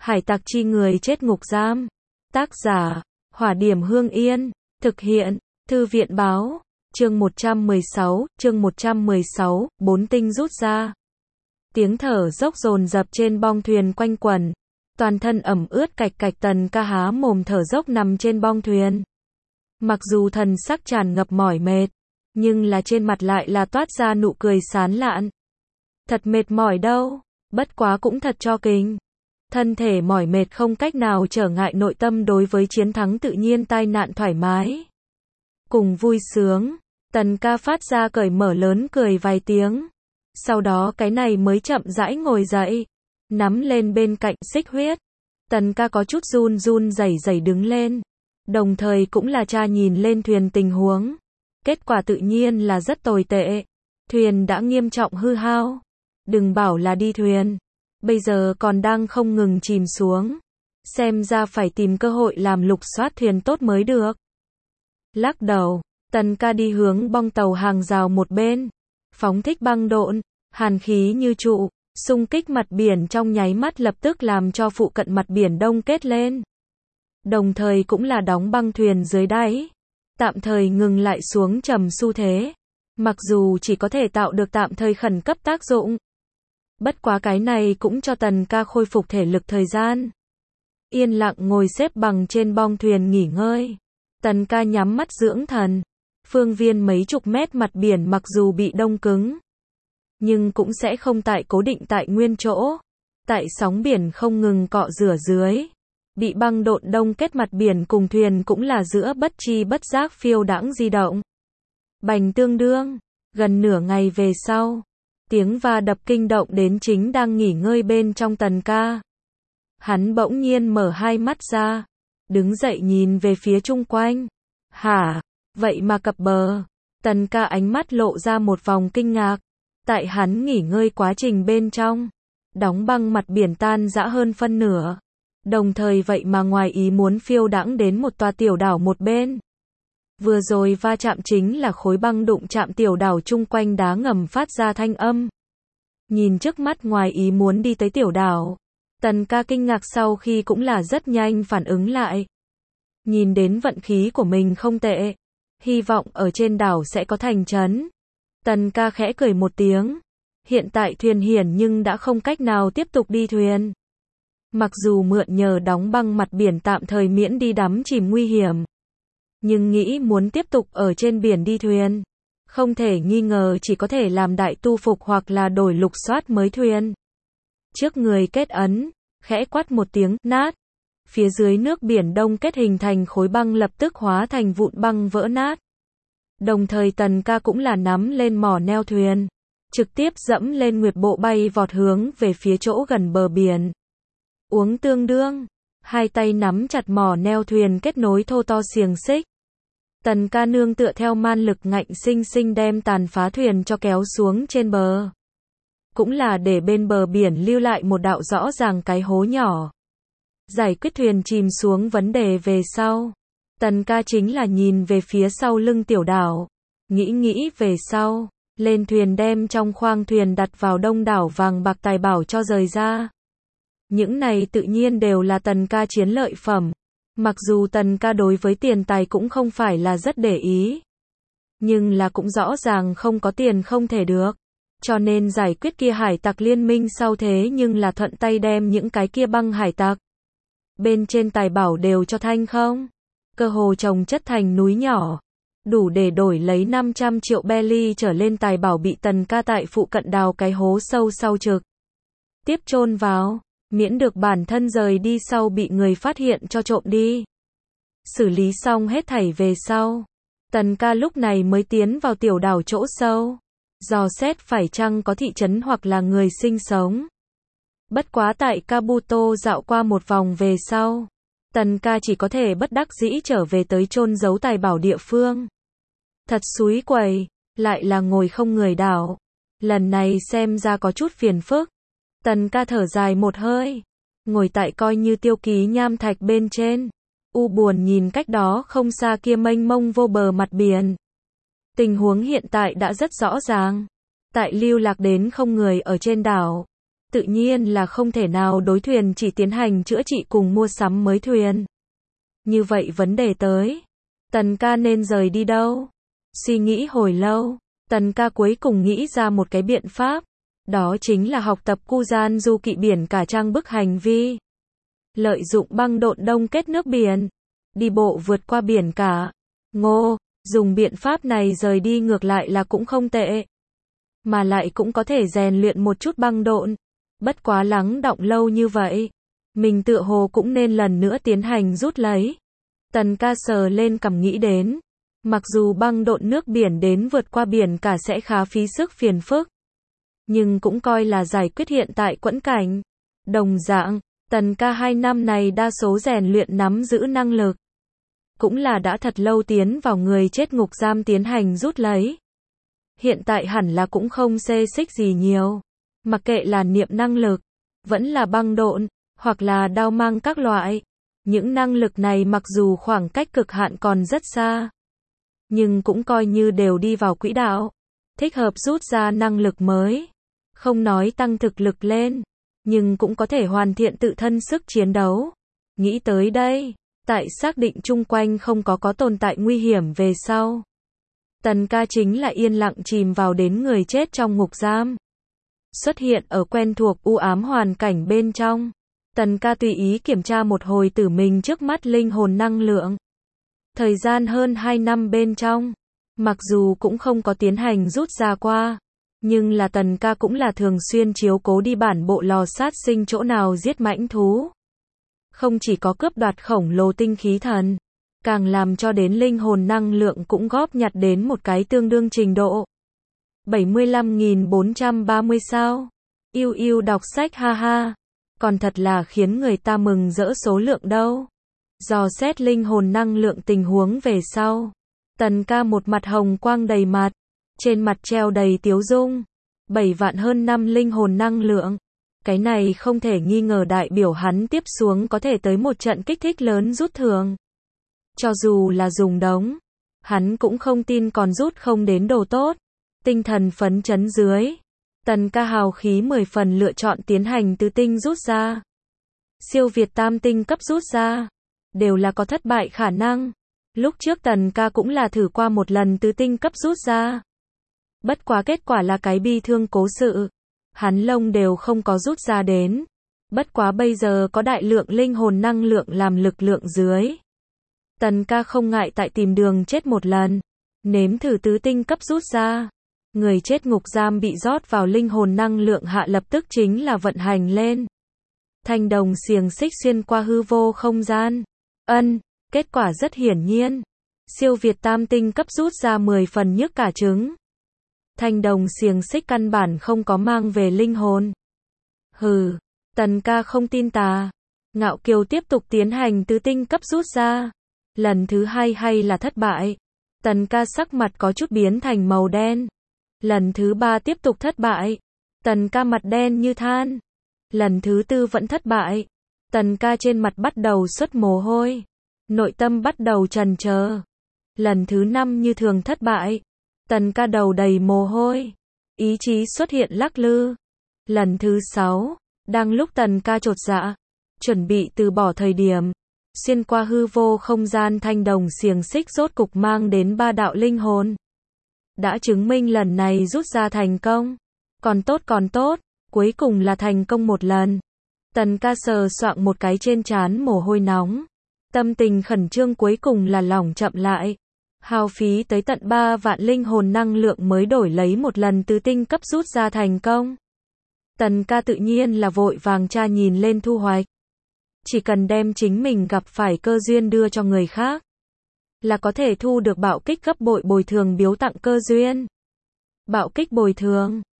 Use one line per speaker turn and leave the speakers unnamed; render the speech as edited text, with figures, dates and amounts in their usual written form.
Hải tặc chi người chết ngục giam. Tác giả, Hỏa Điểm Hương Yên. Thực hiện, Thư viện báo. Chương 116, 4 tinh rút ra. Tiếng thở dốc dồn dập trên bong thuyền quanh quẩn. Toàn thân ẩm ướt cạch cạch, Tần Ca há mồm thở dốc nằm trên bong thuyền. Mặc dù thần sắc tràn ngập mỏi mệt, nhưng là trên mặt lại là toát ra nụ cười sán lạn. Thật mệt mỏi đâu, bất quá cũng thật cho kinh. Thân thể mỏi mệt không cách nào trở ngại nội tâm đối với chiến thắng tự nhiên tai nạn thoải mái. Cùng vui sướng, Tần Ca phát ra cởi mở lớn cười vài tiếng. Sau đó cái này mới chậm rãi ngồi dậy, nắm lên bên cạnh xích huyết. Tần Ca có chút run run rẩy rẩy đứng lên, đồng thời cũng là tra nhìn lên thuyền tình huống. Kết quả tự nhiên là rất tồi tệ. Thuyền đã nghiêm trọng hư hao. Đừng bảo là đi thuyền, bây giờ còn đang không ngừng chìm xuống. Xem ra phải tìm cơ hội làm lục soát thuyền tốt mới được. Lắc đầu, Tần Ca đi hướng bong tàu hàng rào một bên, phóng thích băng độn, hàn khí như trụ, xung kích mặt biển trong nháy mắt lập tức làm cho phụ cận mặt biển đông kết lên. Đồng thời cũng là đóng băng thuyền dưới đáy, tạm thời ngừng lại xuống trầm xu thế. Mặc dù chỉ có thể tạo được tạm thời khẩn cấp tác dụng. Bất quá cái này cũng cho Tần Ca khôi phục thể lực thời gian. Yên lặng ngồi xếp bằng trên bong thuyền nghỉ ngơi. Tần Ca nhắm mắt dưỡng thần. Phương viên mấy chục mét mặt biển mặc dù bị đông cứng, nhưng cũng sẽ không tại cố định tại nguyên chỗ. Tại sóng biển không ngừng cọ rửa dưới, bị băng độn đông kết mặt biển cùng thuyền cũng là giữa bất chi bất giác phiêu đãng di động. Bành tương đương, gần nửa ngày về sau, tiếng va đập kinh động đến chính đang nghỉ ngơi bên trong Tần Ca. Hắn bỗng nhiên mở hai mắt ra, đứng dậy nhìn về phía chung quanh. Hả, vậy mà cập bờ. Tần Ca ánh mắt lộ ra một vòng kinh ngạc. Tại hắn nghỉ ngơi quá trình bên trong, đóng băng mặt biển tan rã hơn phân nửa. Đồng thời vậy mà ngoài ý muốn phiêu đãng đến một tòa tiểu đảo một bên. Vừa rồi va chạm chính là khối băng đụng chạm tiểu đảo chung quanh đá ngầm phát ra thanh âm. Nhìn trước mắt ngoài ý muốn đi tới tiểu đảo, Tần Ca kinh ngạc sau khi cũng là rất nhanh phản ứng lại. Nhìn đến vận khí của mình không tệ, hy vọng ở trên đảo sẽ có thành trấn. Tần Ca khẽ cười một tiếng. Hiện tại thuyền hiển nhưng đã không cách nào tiếp tục đi thuyền. Mặc dù mượn nhờ đóng băng mặt biển tạm thời miễn đi đắm chìm nguy hiểm, nhưng nghĩ muốn tiếp tục ở trên biển đi thuyền, không thể nghi ngờ chỉ có thể làm đại tu phục hoặc là đổi lục soát mới thuyền. Trước người kết ấn, khẽ quát một tiếng, nát. Phía dưới nước biển đông kết hình thành khối băng lập tức hóa thành vụn băng vỡ nát. Đồng thời Tần Ca cũng là nắm lên mỏ neo thuyền, trực tiếp dẫm lên nguyệt bộ bay vọt hướng về phía chỗ gần bờ biển. Uống tương đương, hai tay nắm chặt mỏ neo thuyền kết nối thô to xiềng xích. Tần Ca nương tựa theo man lực ngạnh sinh sinh đem tàn phá thuyền cho kéo xuống trên bờ. Cũng là để bên bờ biển lưu lại một đạo rõ ràng cái hố nhỏ. Giải quyết thuyền chìm xuống vấn đề về sau, Tần Ca chính là nhìn về phía sau lưng tiểu đảo. Nghĩ về sau, lên thuyền đem trong khoang thuyền đặt vào đông đảo vàng bạc tài bảo cho rời ra. Những này tự nhiên đều là Tần Ca chiến lợi phẩm. Mặc dù Tần Ca đối với tiền tài cũng không phải là rất để ý, nhưng là cũng rõ ràng không có tiền không thể được. Cho nên giải quyết kia hải tặc liên minh sau thế nhưng là thuận tay đem những cái kia băng hải tặc bên trên tài bảo đều cho thanh không. Cơ hồ chồng chất thành núi nhỏ, đủ để đổi lấy 500 triệu belly trở lên tài bảo bị Tần Ca tại phụ cận đào cái hố sâu sau trực tiếp chôn vào, miễn được bản thân rời đi sau bị người phát hiện cho trộm đi. Xử lý xong hết thảy về sau, Tần Ca lúc này mới tiến vào tiểu đảo chỗ sâu, dò xét phải chăng có thị trấn hoặc là người sinh sống. Bất quá tại Kabuto dạo qua một vòng về sau, Tần Ca chỉ có thể bất đắc dĩ trở về tới chôn giấu tài bảo địa phương. Thật xúi quẩy, lại là ngồi không người đảo. Lần này xem ra có chút phiền phức. Tần Ca thở dài một hơi, ngồi tại coi như tiêu ký nham thạch bên trên, u buồn nhìn cách đó không xa kia mênh mông vô bờ mặt biển. Tình huống hiện tại đã rất rõ ràng. Tại lưu lạc đến không người ở trên đảo, tự nhiên là không thể nào đối thuyền chỉ tiến hành chữa trị cùng mua sắm mới thuyền. Như vậy vấn đề tới, Tần ca nên rời đi đâu? Suy nghĩ hồi lâu, Tần ca cuối cùng nghĩ ra một cái biện pháp, đó chính là học tập cu gian du kỵ biển cả trang bức hành vi. Lợi dụng băng độn đông kết nước biển, đi bộ vượt qua biển cả. Ngô, dùng biện pháp này rời đi ngược lại là cũng không tệ. Mà lại cũng có thể rèn luyện một chút băng độn. Bất quá lắng đọng lâu như vậy, mình tựa hồ cũng nên lần nữa tiến hành rút lấy. Tần ca sờ lên cằm nghĩ đến, mặc dù băng độn nước biển đến vượt qua biển cả sẽ khá phí sức phiền phức, nhưng cũng coi là giải quyết hiện tại quẫn cảnh. Đồng dạng, Tần ca 2 năm này đa số rèn luyện nắm giữ năng lực, cũng là đã thật lâu tiến vào người chết ngục giam tiến hành rút lấy. Hiện tại hẳn là cũng không xê xích gì nhiều, mặc kệ là niệm năng lực, vẫn là băng độn, hoặc là đao mang các loại. Những năng lực này mặc dù khoảng cách cực hạn còn rất xa, nhưng cũng coi như đều đi vào quỹ đạo, thích hợp rút ra năng lực mới. Không nói tăng thực lực lên, nhưng cũng có thể hoàn thiện tự thân sức chiến đấu. Nghĩ tới đây, tại xác định chung quanh không có tồn tại nguy hiểm về sau, Tần ca chính là yên lặng chìm vào đến người chết trong ngục giam. Xuất hiện ở quen thuộc u ám hoàn cảnh bên trong, Tần ca tùy ý kiểm tra một hồi tử mình trước mắt linh hồn năng lượng. Thời gian hơn 2 năm bên trong, mặc dù cũng không có tiến hành rút ra qua, nhưng là Tần ca cũng là thường xuyên chiếu cố đi bản bộ lò sát sinh chỗ nào giết mãnh thú. Không chỉ có cướp đoạt khổng lồ tinh khí thần, càng làm cho đến linh hồn năng lượng cũng góp nhặt đến một cái tương đương trình độ. 75.430 sao. Yêu yêu đọc sách ha ha. Còn thật là khiến người ta mừng rỡ số lượng đâu. Dò xét linh hồn năng lượng tình huống về sau, Tần ca một mặt hồng quang đầy mặt, trên mặt treo đầy tiếu dung. 7 vạn hơn 5 linh hồn năng lượng. Cái này không thể nghi ngờ đại biểu hắn tiếp xuống có thể tới một trận kích thích lớn rút thưởng. Cho dù là dùng đống, hắn cũng không tin còn rút không đến đồ tốt. Tinh thần phấn chấn dưới, Tần ca hào khí 10 phần lựa chọn tiến hành tứ tinh rút ra. Siêu việt tam tinh cấp rút ra, đều là có thất bại khả năng. Lúc trước Tần ca cũng là thử qua một lần tứ tinh cấp rút ra. Bất quá kết quả là cái bi thương cố sự. Hắn lông đều không có rút ra đến. Bất quá bây giờ có đại lượng linh hồn năng lượng làm lực lượng dưới, Tần ca không ngại tại tìm đường chết một lần. Nếm thử tứ tinh cấp rút ra. Người chết ngục giam bị rót vào linh hồn năng lượng hạ lập tức chính là vận hành lên. Thanh đồng xiềng xích xuyên qua hư vô không gian. Kết quả rất hiển nhiên. Siêu việt tam tinh cấp rút ra 10 phần nhức cả trứng. Thanh đồng xiềng xích căn bản không có mang về linh hồn. Hừ, Tần ca không tin tà. Ngạo kiều tiếp tục tiến hành tứ tinh cấp rút ra. Lần thứ 2 hay là thất bại. Tần ca sắc mặt có chút biến thành màu đen. Lần thứ 3 tiếp tục thất bại. Tần ca mặt đen như than. Lần thứ 4 vẫn thất bại. Tần ca trên mặt bắt đầu xuất mồ hôi. Nội tâm bắt đầu chần chờ. Lần thứ 5 như thường thất bại. Tần ca đầu đầy mồ hôi. Ý chí xuất hiện lắc lư. Lần thứ 6, đang lúc Tần ca chột dạ, chuẩn bị từ bỏ thời điểm, xuyên qua hư vô không gian thanh đồng xiềng xích rốt cục mang đến 3 đạo linh hồn. Đã chứng minh lần này rút ra thành công. Còn tốt, cuối cùng là thành công một lần. Tần ca sờ soạng một cái trên trán mồ hôi nóng. Tâm tình khẩn trương cuối cùng là lỏng chậm lại. Hao phí tới tận 3 vạn linh hồn năng lượng mới đổi lấy một lần tứ tinh cấp rút ra thành công. Tần ca tự nhiên là vội vàng tra nhìn lên thu hoạch. Chỉ cần đem chính mình gặp phải cơ duyên đưa cho người khác, là có thể thu được bạo kích gấp bội bồi thường biếu tặng cơ duyên. Bạo kích bồi thường.